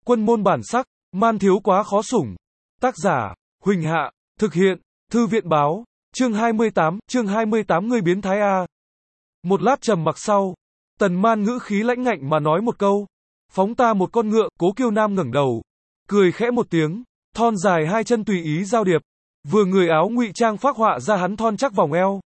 Quân môn bản sắc, man thiếu quá khó sủng. Tác giả, Huỳnh Hạ, thực hiện, Thư viện báo, chương 28 ngươi biến thái a. Một lát trầm mặc sau, Tần Man ngữ khí lãnh ngạnh mà nói một câu, phóng ta một con ngựa. Cố Kiêu Nam ngẩng đầu, cười khẽ một tiếng, thon dài hai chân tùy ý giao điệp, vừa người áo ngụy trang phác họa ra hắn thon chắc vòng eo.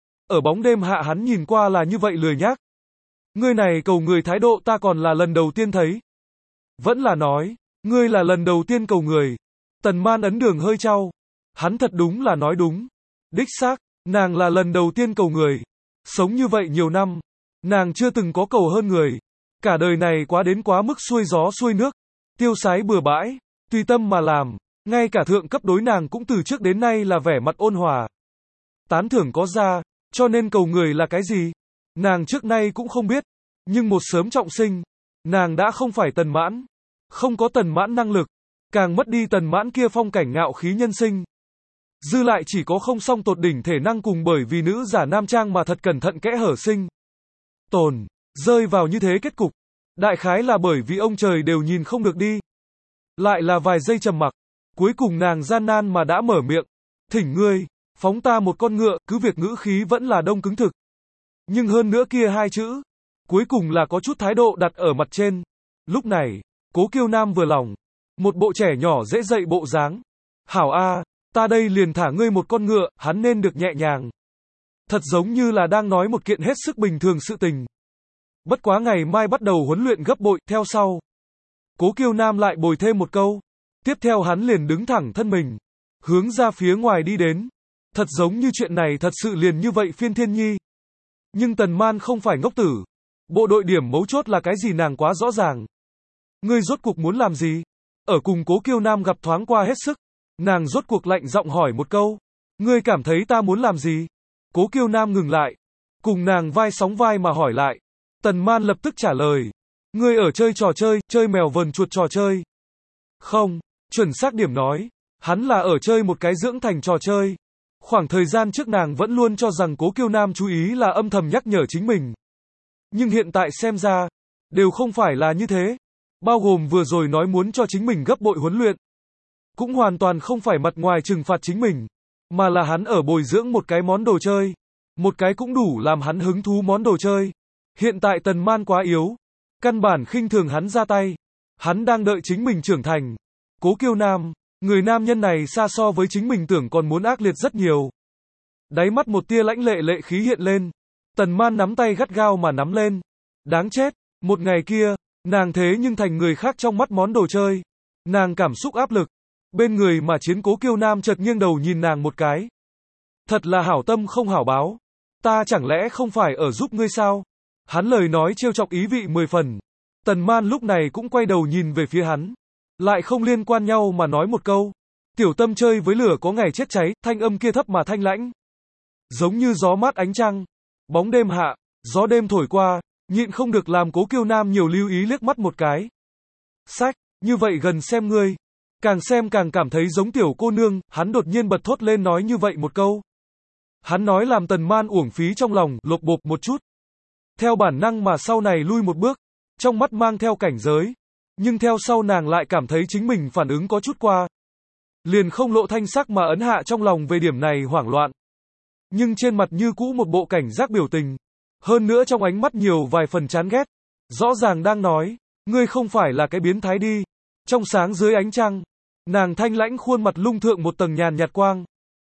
Ở bóng đêm hạ hắn nhìn qua là như vậy lười nhác. Ngươi này cầu người thái độ ta còn là lần đầu tiên thấy. Vẫn là nói, ngươi là lần đầu tiên cầu người. Tần Man ấn đường hơi trao. Hắn thật đúng là nói đúng. Đích xác, nàng là lần đầu tiên cầu người. Sống như vậy nhiều năm, nàng chưa từng có cầu hơn người. Cả đời này quá đến quá mức xuôi gió xuôi nước, tiêu sái bừa bãi, tùy tâm mà làm. Ngay cả thượng cấp đối nàng cũng từ trước đến nay là vẻ mặt ôn hòa. Tán thưởng có ra, cho nên cầu người là cái gì? Nàng trước nay cũng không biết. Nhưng một sớm trọng sinh, nàng đã không phải Tần Mãn. Không có Tần Mãn năng lực, càng mất đi Tần Mãn kia phong cảnh ngạo khí nhân sinh. Dư lại chỉ có không song tột đỉnh thể năng cùng bởi vì nữ giả nam trang mà thật cẩn thận kẽ hở sinh tồn, rơi vào như thế kết cục. Đại khái là bởi vì ông trời đều nhìn không được đi. Lại là vài giây trầm mặc, cuối cùng nàng gian nan mà đã mở miệng, thỉnh ngươi, phóng ta một con ngựa. Cứ việc ngữ khí vẫn là đông cứng thực. Nhưng hơn nữa kia hai chữ, cuối cùng là có chút thái độ đặt ở mặt trên. Lúc này, Cố Kiêu Nam vừa lòng, một bộ trẻ nhỏ dễ dậy bộ dáng. Hảo a, ta đây liền thả ngươi một con ngựa. Hắn nên được nhẹ nhàng. Thật giống như là đang nói một kiện hết sức bình thường sự tình. Bất quá ngày mai bắt đầu huấn luyện gấp bội, theo sau. Cố Kiêu Nam lại bồi thêm một câu. Tiếp theo hắn liền đứng thẳng thân mình, hướng ra phía ngoài đi đến. Thật giống như chuyện này thật sự liền như vậy phiên thiên nhi. Nhưng Tần Man không phải ngốc tử. Bộ đội điểm mấu chốt là cái gì nàng quá rõ ràng. Ngươi rốt cuộc muốn làm gì? Ở cùng Cố Kiêu Nam gặp thoáng qua hết sức. Nàng rốt cuộc lạnh giọng hỏi một câu. Ngươi cảm thấy ta muốn làm gì? Cố Kiêu Nam ngừng lại, cùng nàng vai sóng vai mà hỏi lại. Tần Man lập tức trả lời. Ngươi ở chơi trò chơi, chơi mèo vờn chuột trò chơi. Không, chuẩn xác điểm nói, hắn là ở chơi một cái dưỡng thành trò chơi. Khoảng thời gian trước nàng vẫn luôn cho rằng Cố Kiêu Nam chú ý là âm thầm nhắc nhở chính mình. Nhưng hiện tại xem ra, đều không phải là như thế. Bao gồm vừa rồi nói muốn cho chính mình gấp bội huấn luyện. Cũng hoàn toàn không phải mặt ngoài trừng phạt chính mình, mà là hắn ở bồi dưỡng một cái món đồ chơi. Một cái cũng đủ làm hắn hứng thú món đồ chơi. Hiện tại Tần Man quá yếu, căn bản khinh thường hắn ra tay. Hắn đang đợi chính mình trưởng thành. Cố Kiêu Nam, người nam nhân này xa so với chính mình tưởng còn muốn ác liệt rất nhiều. Đáy mắt một tia lãnh lệ khí hiện lên. Tần Man nắm tay gắt gao mà nắm lên. Đáng chết, một ngày kia, nàng thế nhưng thành người khác trong mắt món đồ chơi. Nàng cảm xúc áp lực. Bên người mà chiến. Cố Kiêu Nam chợt nghiêng đầu nhìn nàng một cái. Thật là hảo tâm không hảo báo. Ta chẳng lẽ không phải ở giúp ngươi sao? Hắn lời nói trêu chọc ý vị 10 phần. Tần Man lúc này cũng quay đầu nhìn về phía hắn. Lại không liên quan nhau mà nói một câu. Tiểu tâm chơi với lửa có ngày chết cháy. Thanh âm kia thấp mà thanh lãnh, giống như gió mát ánh trăng. Bóng đêm hạ, gió đêm thổi qua, nhịn không được làm Cố Kiêu Nam nhiều lưu ý liếc mắt một cái. Sách, như vậy gần xem ngươi. Càng xem càng cảm thấy giống tiểu cô nương. Hắn đột nhiên bật thốt lên nói như vậy một câu. Hắn nói làm Tần Man uổng phí trong lòng, lột bột một chút. Theo bản năng mà sau này lui một bước, trong mắt mang theo cảnh giới. Nhưng theo sau nàng lại cảm thấy chính mình phản ứng có chút qua. Liền không lộ thanh sắc mà ấn hạ trong lòng về điểm này hoảng loạn. Nhưng trên mặt như cũ một bộ cảnh giác biểu tình. Hơn nữa trong ánh mắt nhiều vài phần chán ghét. Rõ ràng đang nói, ngươi không phải là cái biến thái đi. Trong sáng dưới ánh trăng, nàng thanh lãnh khuôn mặt lung thượng một tầng nhàn nhạt quang.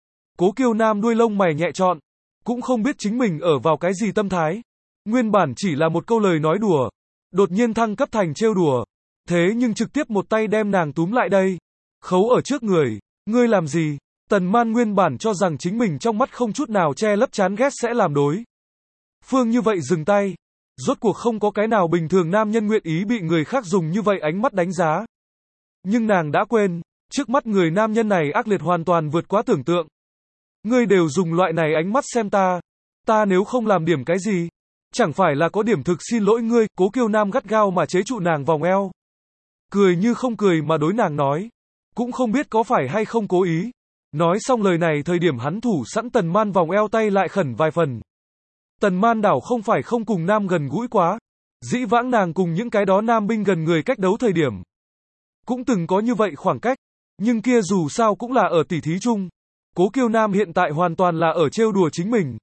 Cố Kiêu Nam đuôi lông mày nhẹ trọn, cũng không biết chính mình ở vào cái gì tâm thái. Nguyên bản chỉ là một câu lời nói đùa, đột nhiên thăng cấp thành trêu đùa. Thế nhưng trực tiếp một tay đem nàng túm lại đây, khấu ở trước người. Ngươi làm gì? Tần Man nguyên bản cho rằng chính mình trong mắt không chút nào che lấp chán ghét sẽ làm đối phương như vậy dừng tay. Rốt cuộc không có cái nào bình thường nam nhân nguyện ý bị người khác dùng như vậy ánh mắt đánh giá. Nhưng nàng đã quên, trước mắt người nam nhân này ác liệt hoàn toàn vượt quá tưởng tượng. Ngươi đều dùng loại này ánh mắt xem ta. Ta nếu không làm điểm cái gì, chẳng phải là có điểm thực xin lỗi ngươi. Cố Kiêu Nam gắt gao mà chế trụ nàng vòng eo. Cười như không cười mà đối nàng nói. Cũng không biết có phải hay không cố ý. Nói xong lời này thời điểm hắn thủ sẵn Tần Man vòng eo tay lại khẩn vài phần. Tần Man đảo không phải không cùng nam gần gũi quá. Dĩ vãng nàng cùng những cái đó nam binh gần người cách đấu thời điểm. cũng từng có như vậy khoảng cách, nhưng kia dù sao cũng là ở tỉ thí chung. Cố Kiêu Nam hiện tại hoàn toàn là ở trêu đùa chính mình.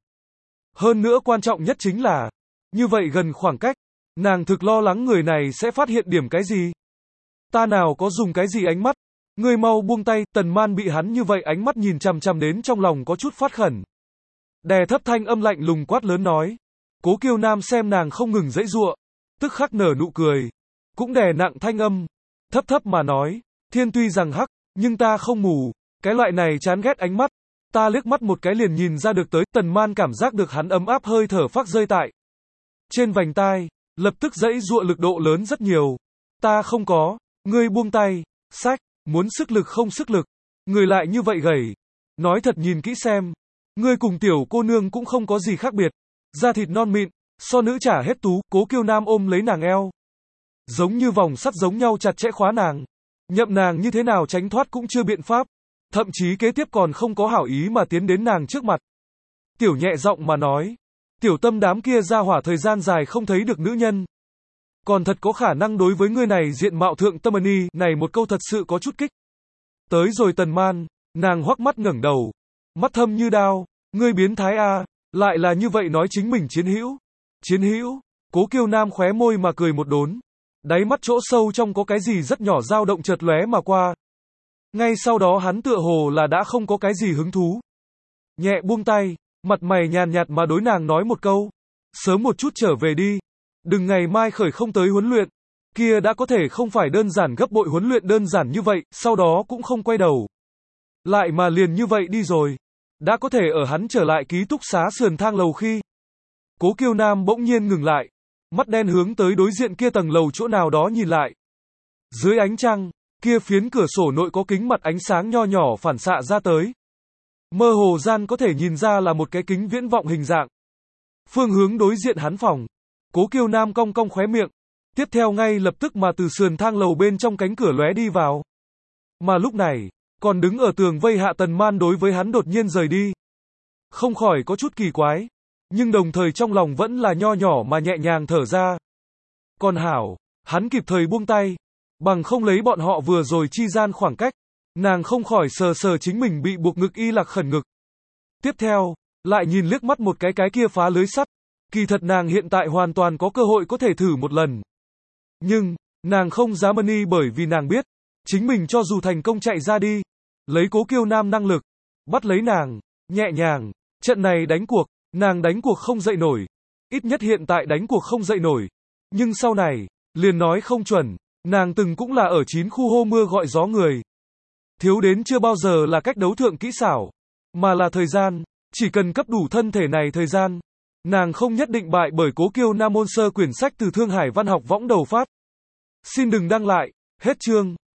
Hơn nữa quan trọng nhất chính là, như vậy gần khoảng cách, nàng thực lo lắng người này sẽ phát hiện điểm cái gì. Ta nào có dùng cái gì ánh mắt, ngươi mau buông tay. Tần Man bị hắn như vậy ánh mắt nhìn chằm chằm đến trong lòng có chút phát khẩn. Đè thấp thanh âm lạnh lùng quát lớn nói. Cố Kiêu Nam xem nàng không ngừng giãy giụa, tức khắc nở nụ cười, cũng đè nặng thanh âm, thấp thấp mà nói, thiên tuy rằng hắc, nhưng ta không mù, cái loại này chán ghét ánh mắt, ta liếc mắt một cái liền nhìn ra được tới. Tần Man cảm giác được hắn ấm áp hơi thở phát rơi tại trên vành tai, lập tức giãy giụa lực độ lớn rất nhiều. Ta không có, ngươi buông tay, sách, muốn sức lực không sức lực, người lại như vậy gầy. Nói thật nhìn kỹ xem, ngươi cùng tiểu cô nương cũng không có gì khác biệt, da thịt non mịn, so nữ trả hết tú. Cố Kiêu Nam ôm lấy nàng eo, giống như vòng sắt giống nhau chặt chẽ khóa nàng, nhậm nàng như thế nào tránh thoát cũng chưa biện pháp, thậm chí kế tiếp còn không có hảo ý mà tiến đến nàng trước mặt. Tiểu nhẹ giọng mà nói, tiểu tâm đám kia ra hỏa thời gian dài không thấy được nữ nhân, còn thật có khả năng đối với ngươi này diện mạo thượng tâm ni. Này một câu thật sự có chút kích. Tới rồi Tần Man, nàng hoắc mắt ngẩng đầu, mắt thâm như đao, ngươi biến thái a, lại là như vậy nói chính mình chiến hữu. Chiến hữu? Cố Kiêu Nam khóe môi mà cười một đốn, đáy mắt chỗ sâu trong có cái gì rất nhỏ dao động chợt lóe mà qua. Ngay sau đó hắn tựa hồ là đã không có cái gì hứng thú. Nhẹ buông tay, mặt mày nhàn nhạt mà đối nàng nói một câu, sớm một chút trở về đi, đừng ngày mai khởi không tới huấn luyện, kia đã có thể không phải đơn giản gấp bội huấn luyện đơn giản như vậy, sau đó cũng không quay đầu lại mà liền như vậy đi rồi. Đã có thể ở hắn trở lại ký túc xá sườn thang lầu khi, Cố Kiêu Nam bỗng nhiên ngừng lại, mắt đen hướng tới đối diện kia tầng lầu chỗ nào đó nhìn lại. Dưới ánh trăng, kia phiến cửa sổ nội có kính mặt ánh sáng nho nhỏ phản xạ ra tới. Mơ hồ gian có thể nhìn ra là một cái kính viễn vọng hình dạng. Phương hướng đối diện hắn phòng. Cố Kiêu Nam cong cong khóe miệng, tiếp theo ngay lập tức mà từ sườn thang lầu bên trong cánh cửa lóe đi vào. Mà lúc này, còn đứng ở tường vây hạ Tần Man đối với hắn đột nhiên rời đi, không khỏi có chút kỳ quái, nhưng đồng thời trong lòng vẫn là nho nhỏ mà nhẹ nhàng thở ra. Còn hảo, hắn kịp thời buông tay, bằng không lấy bọn họ vừa rồi chi gian khoảng cách, nàng không khỏi sờ sờ chính mình bị buộc ngực y lạc khẩn ngực. Tiếp theo, lại nhìn liếc mắt một cái kia phá lưới sắt, kỳ thật nàng hiện tại hoàn toàn có cơ hội có thể thử một lần. Nhưng, nàng không dám y bởi vì nàng biết, chính mình cho dù thành công chạy ra đi, lấy Cố Kiêu Nam năng lực, bắt lấy nàng, nhẹ nhàng, trận này đánh cuộc, nàng đánh cuộc không dậy nổi. Ít nhất hiện tại đánh cuộc không dậy nổi. Nhưng sau này, liền nói không chuẩn, nàng từng cũng là ở 9 khu hô mưa gọi gió người. Thiếu đến chưa bao giờ là cách đấu thượng kỹ xảo, mà là thời gian, chỉ cần cấp đủ thân thể này thời gian. Nàng không nhất định bại bởi Cố Kiêu Nam môn sơ quyển sách từ Thương Hải Văn học võng đầu phát. Xin đừng đăng lại, hết chương.